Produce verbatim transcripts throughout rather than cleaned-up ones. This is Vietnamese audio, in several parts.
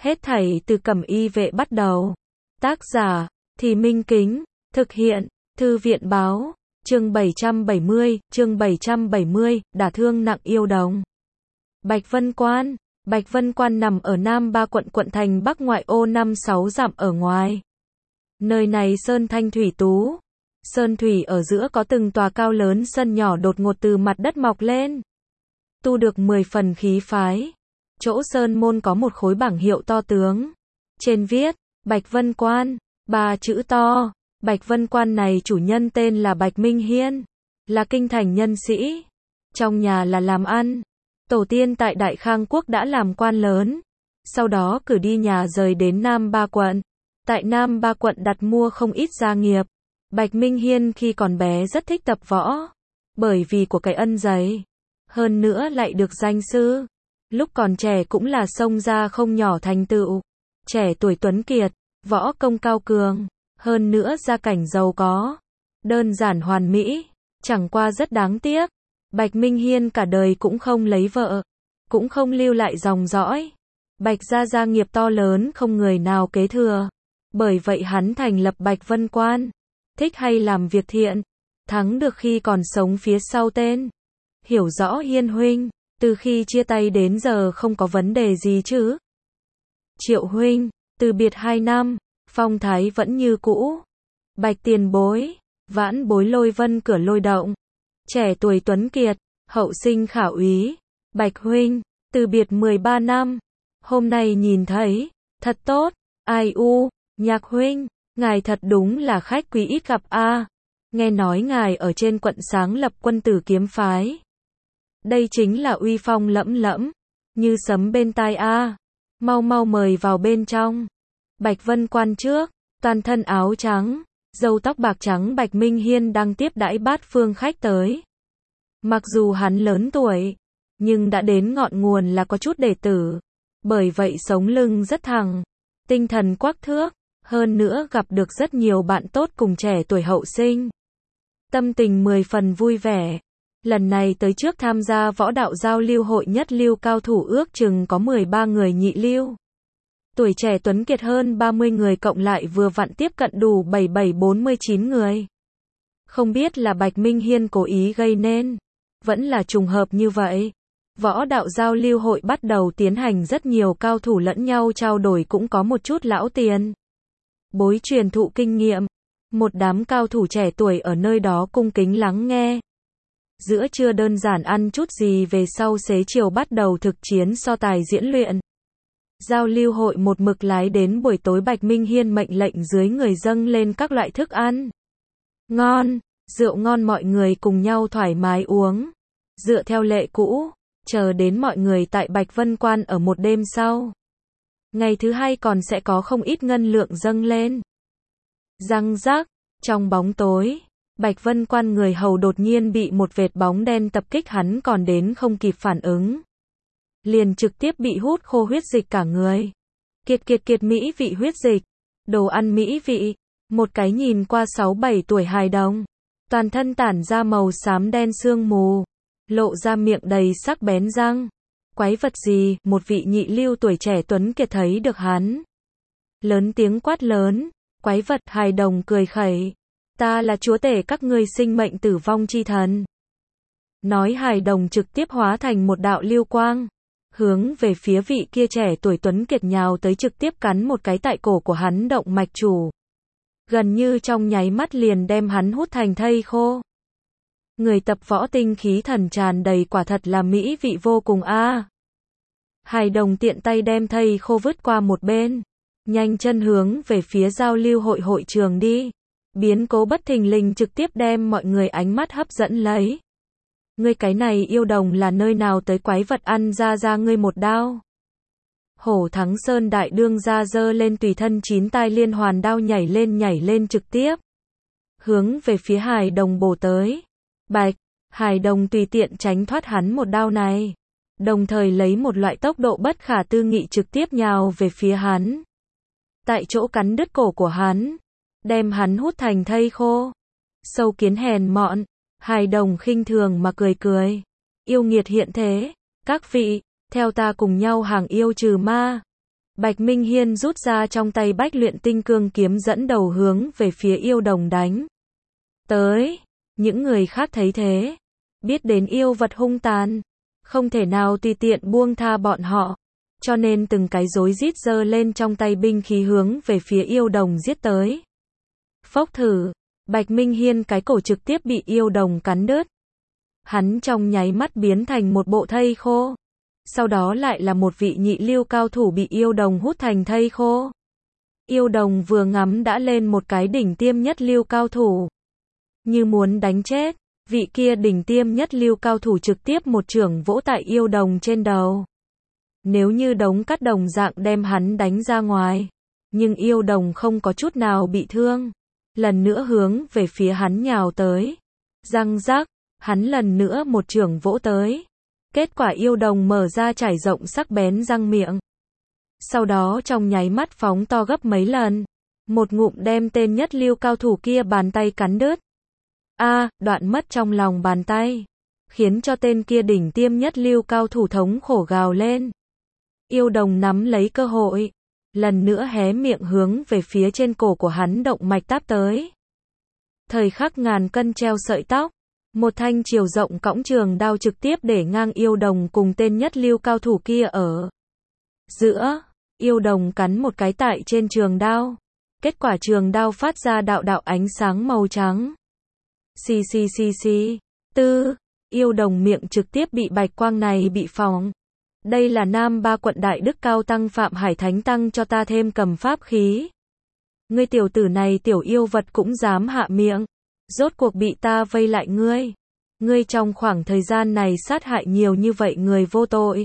Hết thảy từ Cẩm Y Vệ bắt đầu. Tác giả, Thì Minh Kính, thực hiện, Thư viện Báo, chương bảy trăm bảy mươi, chương bảy trăm bảy mươi, đả thương nặng yêu đồng. Bạch Vân Quan, Bạch Vân Quan nằm ở Nam Ba quận quận thành Bắc ngoại ô năm sáu dặm ở ngoài. Nơi này sơn thanh thủy tú, sơn thủy ở giữa có từng tòa cao lớn sân nhỏ đột ngột từ mặt đất mọc lên. Tu được mười phần khí phái. Chỗ sơn môn có một khối bảng hiệu to tướng. Trên viết, Bạch Vân Quan, ba chữ to. Bạch Vân Quan này chủ nhân tên là Bạch Minh Hiên, là kinh thành nhân sĩ. Trong nhà là làm ăn. Tổ tiên tại Đại Khang Quốc đã làm quan lớn. Sau đó cử đi nhà rời đến Nam Ba quận. Tại Nam Ba quận đặt mua không ít gia nghiệp. Bạch Minh Hiên khi còn bé rất thích tập võ. Bởi vì của cái ân giấy. Hơn nữa lại được danh sư. Lúc còn trẻ cũng là xông ra không nhỏ thành tựu. Trẻ tuổi tuấn kiệt, võ công cao cường. Hơn nữa gia cảnh giàu có. Đơn giản hoàn mỹ. Chẳng qua rất đáng tiếc. Bạch Minh Hiên cả đời cũng không lấy vợ. Cũng không lưu lại dòng dõi. Bạch gia gia nghiệp to lớn không người nào kế thừa. Bởi vậy hắn thành lập Bạch Vân Quan. Thích hay làm việc thiện. Thắng được khi còn sống phía sau tên. Hiểu rõ Hiên huynh. Từ khi chia tay đến giờ không có vấn đề gì chứ? Triệu huynh, từ biệt hai năm, phong thái vẫn như cũ. Bạch tiền bối, vãn bối Lôi Vân cửa Lôi Động. Trẻ tuổi tuấn kiệt, hậu sinh khả úy. Bạch huynh, từ biệt mười ba năm. Hôm nay nhìn thấy, thật tốt. Ai u, Nhạc huynh, ngài thật đúng là khách quý ít gặp a. Nghe nói ngài ở trên quận sáng lập Quân Tử Kiếm phái. Đây chính là uy phong lẫm lẫm, như sấm bên tai a. Mau mau mời vào bên trong. Bạch Vân Quan trước, toàn thân áo trắng, râu tóc bạc trắng Bạch Minh Hiên đang tiếp đãi bát phương khách tới. Mặc dù hắn lớn tuổi, nhưng đã đến ngọn nguồn là có chút đệ tử. Bởi vậy sống lưng rất thẳng, tinh thần quắc thước, hơn nữa gặp được rất nhiều bạn tốt cùng trẻ tuổi hậu sinh. Tâm tình mười phần vui vẻ. Lần này tới trước tham gia võ đạo giao lưu hội nhất lưu cao thủ ước chừng có mười ba người nhị lưu. Tuổi trẻ tuấn kiệt hơn ba mươi người cộng lại vừa vặn tiếp cận đủ bảy bảy bốn mươi chín người. Không biết là Bạch Minh Hiên cố ý gây nên, vẫn là trùng hợp như vậy. Võ đạo giao lưu hội bắt đầu tiến hành rất nhiều cao thủ lẫn nhau trao đổi cũng có một chút lão tiền. Bối truyền thụ kinh nghiệm. Một đám cao thủ trẻ tuổi ở nơi đó cung kính lắng nghe. Giữa trưa đơn giản ăn chút gì về sau xế chiều bắt đầu thực chiến so tài diễn luyện. Giao lưu hội một mực lái đến buổi tối Bạch Minh Hiên mệnh lệnh dưới người dâng lên các loại thức ăn. Ngon, rượu ngon mọi người cùng nhau thoải mái uống. Dựa theo lệ cũ, chờ đến mọi người tại Bạch Vân Quan ở một đêm sau. Ngày thứ hai còn sẽ có không ít ngân lượng dâng lên. Răng rắc, trong bóng tối. Bạch Vân Quan người hầu đột nhiên bị một vệt bóng đen tập kích hắn còn đến không kịp phản ứng. Liền trực tiếp bị hút khô huyết dịch cả người. Kiệt kiệt kiệt mỹ vị huyết dịch. Đồ ăn mỹ vị. Một cái nhìn qua sáu bảy tuổi hài đồng. Toàn thân tản ra màu xám đen sương mù. Lộ ra miệng đầy sắc bén răng. Quái vật gì, một vị nhị lưu tuổi trẻ tuấn kiệt thấy được hắn. Lớn tiếng quát lớn. Quái vật, hài đồng cười khẩy. Ta là chúa tể các ngươi sinh mệnh tử vong chi thần. Nói hài đồng trực tiếp hóa thành một đạo lưu quang. Hướng về phía vị kia trẻ tuổi tuấn kiệt nhào tới trực tiếp cắn một cái tại cổ của hắn động mạch chủ. Gần như trong nháy mắt liền đem hắn hút thành thây khô. Người tập võ tinh khí thần tràn đầy quả thật là mỹ vị vô cùng a. À. Hài đồng tiện tay đem thây khô vứt qua một bên. Nhanh chân hướng về phía giao lưu hội hội trường đi. Biến cố bất thình lình trực tiếp đem mọi người ánh mắt hấp dẫn lấy. Ngươi cái này yêu đồng là nơi nào tới quái vật ăn ra ra ngươi một đao. Hổ Thắng Sơn đại đương ra dơ lên tùy thân chín tai liên hoàn đao nhảy lên nhảy lên trực tiếp. Hướng về phía hài đồng bổ tới. Bạch, hài đồng tùy tiện tránh thoát hắn một đao này. Đồng thời lấy một loại tốc độ bất khả tư nghị trực tiếp nhào về phía hắn. Tại chỗ cắn đứt cổ của hắn. Đem hắn hút thành thây khô. Sâu kiến hèn mọn. Hài đồng khinh thường mà cười cười. Yêu nghiệt hiện thế. Các vị, theo ta cùng nhau hàng yêu trừ ma. Bạch Minh Hiên rút ra trong tay Bách Luyện Tinh Cương kiếm dẫn đầu hướng về phía yêu đồng đánh tới. Những người khác thấy thế, biết đến yêu vật hung tàn, không thể nào tùy tiện buông tha bọn họ, cho nên từng cái rối rít giơ lên trong tay binh khí hướng về phía yêu đồng giết tới. Phốc thử, Bạch Minh Hiên cái cổ trực tiếp bị yêu đồng cắn đứt. Hắn trong nháy mắt biến thành một bộ thây khô. Sau đó lại là một vị nhị lưu cao thủ bị yêu đồng hút thành thây khô. Yêu đồng vừa ngắm đã lên một cái đỉnh tiêm nhất lưu cao thủ. Như muốn đánh chết, vị kia đỉnh tiêm nhất lưu cao thủ trực tiếp một chưởng vỗ tại yêu đồng trên đầu. Nếu như đống cát đồng dạng đem hắn đánh ra ngoài, nhưng yêu đồng không có chút nào bị thương. Lần nữa hướng về phía hắn nhào tới. Răng rắc, hắn lần nữa một chưởng vỗ tới. Kết quả yêu đồng mở ra trải rộng sắc bén răng miệng. Sau đó trong nháy mắt phóng to gấp mấy lần. Một ngụm đem tên nhất lưu cao thủ kia bàn tay cắn đứt. A, đoạn mất trong lòng bàn tay. Khiến cho tên kia đỉnh tiêm nhất lưu cao thủ thống khổ gào lên. Yêu đồng nắm lấy cơ hội. Lần nữa hé miệng hướng về phía trên cổ của hắn động mạch táp tới. Thời khắc ngàn cân treo sợi tóc. Một thanh chiều rộng cõng trường đao trực tiếp để ngang yêu đồng cùng tên nhất lưu cao thủ kia ở giữa. Yêu đồng cắn một cái tại trên trường đao. Kết quả trường đao phát ra đạo đạo ánh sáng màu trắng. Xì xì xì xì. Tư. Yêu đồng miệng trực tiếp bị bạch quang này bị phóng. Đây là Nam Ba quận Đại Đức Cao Tăng Phạm Hải Thánh Tăng cho ta thêm cầm pháp khí. Ngươi tiểu tử này tiểu yêu vật cũng dám hạ miệng. Rốt cuộc bị ta vây lại ngươi. Ngươi trong khoảng thời gian này sát hại nhiều như vậy người vô tội.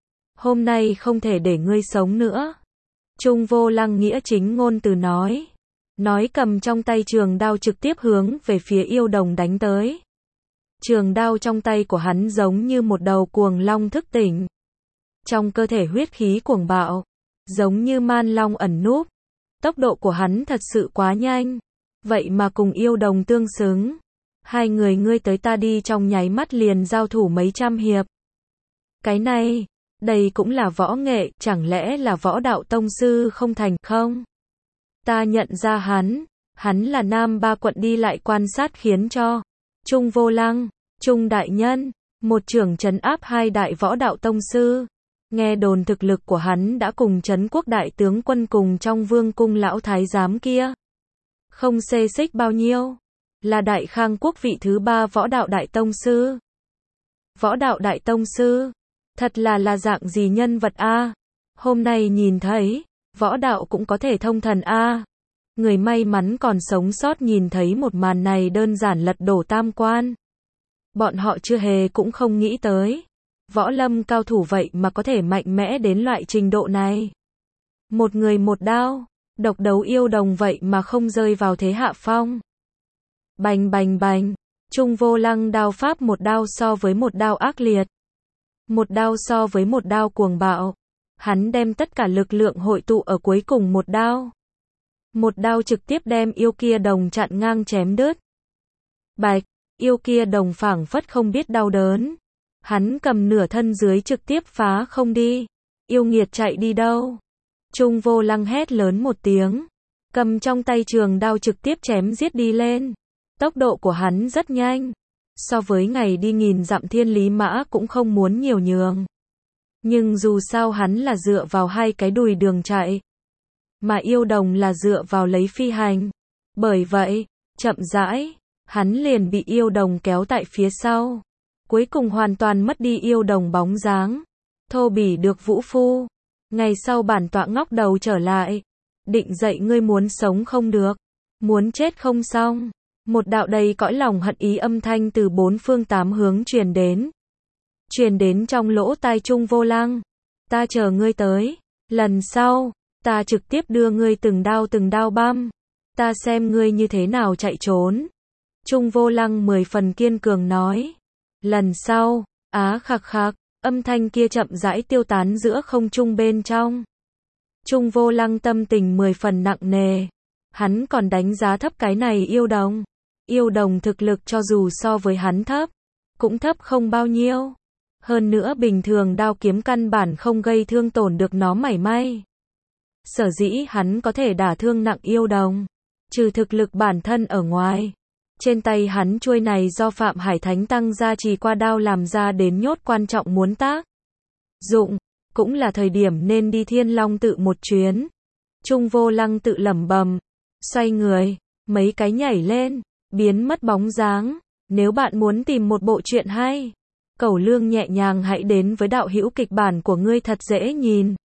Hôm nay không thể để ngươi sống nữa. Trung Vô Lăng nghĩa chính ngôn từ nói. Nói cầm trong tay trường đao trực tiếp hướng về phía yêu đồng đánh tới. Trường đao trong tay của hắn giống như một đầu cuồng long thức tỉnh. Trong cơ thể huyết khí cuồng bạo. Giống như man long ẩn núp. Tốc độ của hắn thật sự quá nhanh. Vậy mà cùng yêu đồng tương xứng. Hai người ngươi tới ta đi trong nháy mắt liền giao thủ mấy trăm hiệp. Cái này, đây cũng là võ nghệ, chẳng lẽ là võ đạo tông sư không thành không? Ta nhận ra hắn, hắn là Nam Ba quận đi lại quan sát khiến cho Trung Vô Lăng, Trung đại nhân, một trưởng trấn áp hai đại võ đạo tông sư. Nghe đồn thực lực của hắn đã cùng trấn quốc đại tướng quân cùng trong vương cung lão thái giám kia. Không xê xích bao nhiêu. Là Đại Khang quốc vị thứ ba võ đạo đại tông sư. Võ đạo đại tông sư. Thật là là dạng gì nhân vật a? Hôm nay nhìn thấy, võ đạo cũng có thể thông thần a. Người may mắn còn sống sót nhìn thấy một màn này đơn giản lật đổ tam quan. Bọn họ chưa hề cũng không nghĩ tới. Võ lâm cao thủ vậy mà có thể mạnh mẽ đến loại trình độ này. Một người một đao. Độc đấu yêu đồng vậy mà không rơi vào thế hạ phong. Bành bành bành. Trung Vô Lăng đao pháp một đao so với một đao ác liệt. Một đao so với một đao cuồng bạo. Hắn đem tất cả lực lượng hội tụ ở cuối cùng một đao. Một đao trực tiếp đem yêu kia đồng chặn ngang chém đứt. Bạch. Yêu kia đồng phảng phất không biết đau đớn. Hắn cầm nửa thân dưới trực tiếp phá không đi. Yêu nghiệt chạy đi đâu? Trung Vô Lăng hét lớn một tiếng. Cầm trong tay trường đao trực tiếp chém giết đi lên. Tốc độ của hắn rất nhanh. So với ngày đi nghìn dặm thiên lý mã cũng không muốn nhiều nhường. Nhưng dù sao hắn là dựa vào hai cái đùi đường chạy. Mà yêu đồng là dựa vào lấy phi hành. Bởi vậy, chậm rãi, hắn liền bị yêu đồng kéo tại phía sau. Cuối cùng hoàn toàn mất đi yêu đồng bóng dáng. Thô bỉ được vũ phu. Ngày sau bản tọa ngóc đầu trở lại. Định dậy ngươi muốn sống không được. Muốn chết không xong. Một đạo đầy cõi lòng hận ý âm thanh từ bốn phương tám hướng truyền đến. Truyền đến trong lỗ tai Trung Vô Lăng. Ta chờ ngươi tới. Lần sau, ta trực tiếp đưa ngươi từng đao từng đao băm. Ta xem ngươi như thế nào chạy trốn. Trung Vô Lăng mười phần kiên cường nói. Lần sau, á khạc khạc, âm thanh kia chậm rãi tiêu tán giữa không trung bên trong. Trung Vô Lăng tâm tình mười phần nặng nề. Hắn còn đánh giá thấp cái này yêu đồng. Yêu đồng thực lực cho dù so với hắn thấp, cũng thấp không bao nhiêu. Hơn nữa bình thường đao kiếm căn bản không gây thương tổn được nó mảy may. Sở dĩ hắn có thể đả thương nặng yêu đồng, trừ thực lực bản thân ở ngoài, trên tay hắn chuôi này do Phạm Hải Thánh Tăng gia trì qua đao làm ra đến nhốt quan trọng muốn tác dụng, cũng là thời điểm nên đi Thiên Long tự một chuyến. Trung Vô Lăng tự lẩm bẩm, xoay người, mấy cái nhảy lên, biến mất bóng dáng. Nếu bạn muốn tìm một bộ truyện hay, Cẩu Lương nhẹ nhàng hãy đến với đạo hữu kịch bản của ngươi thật dễ nhìn.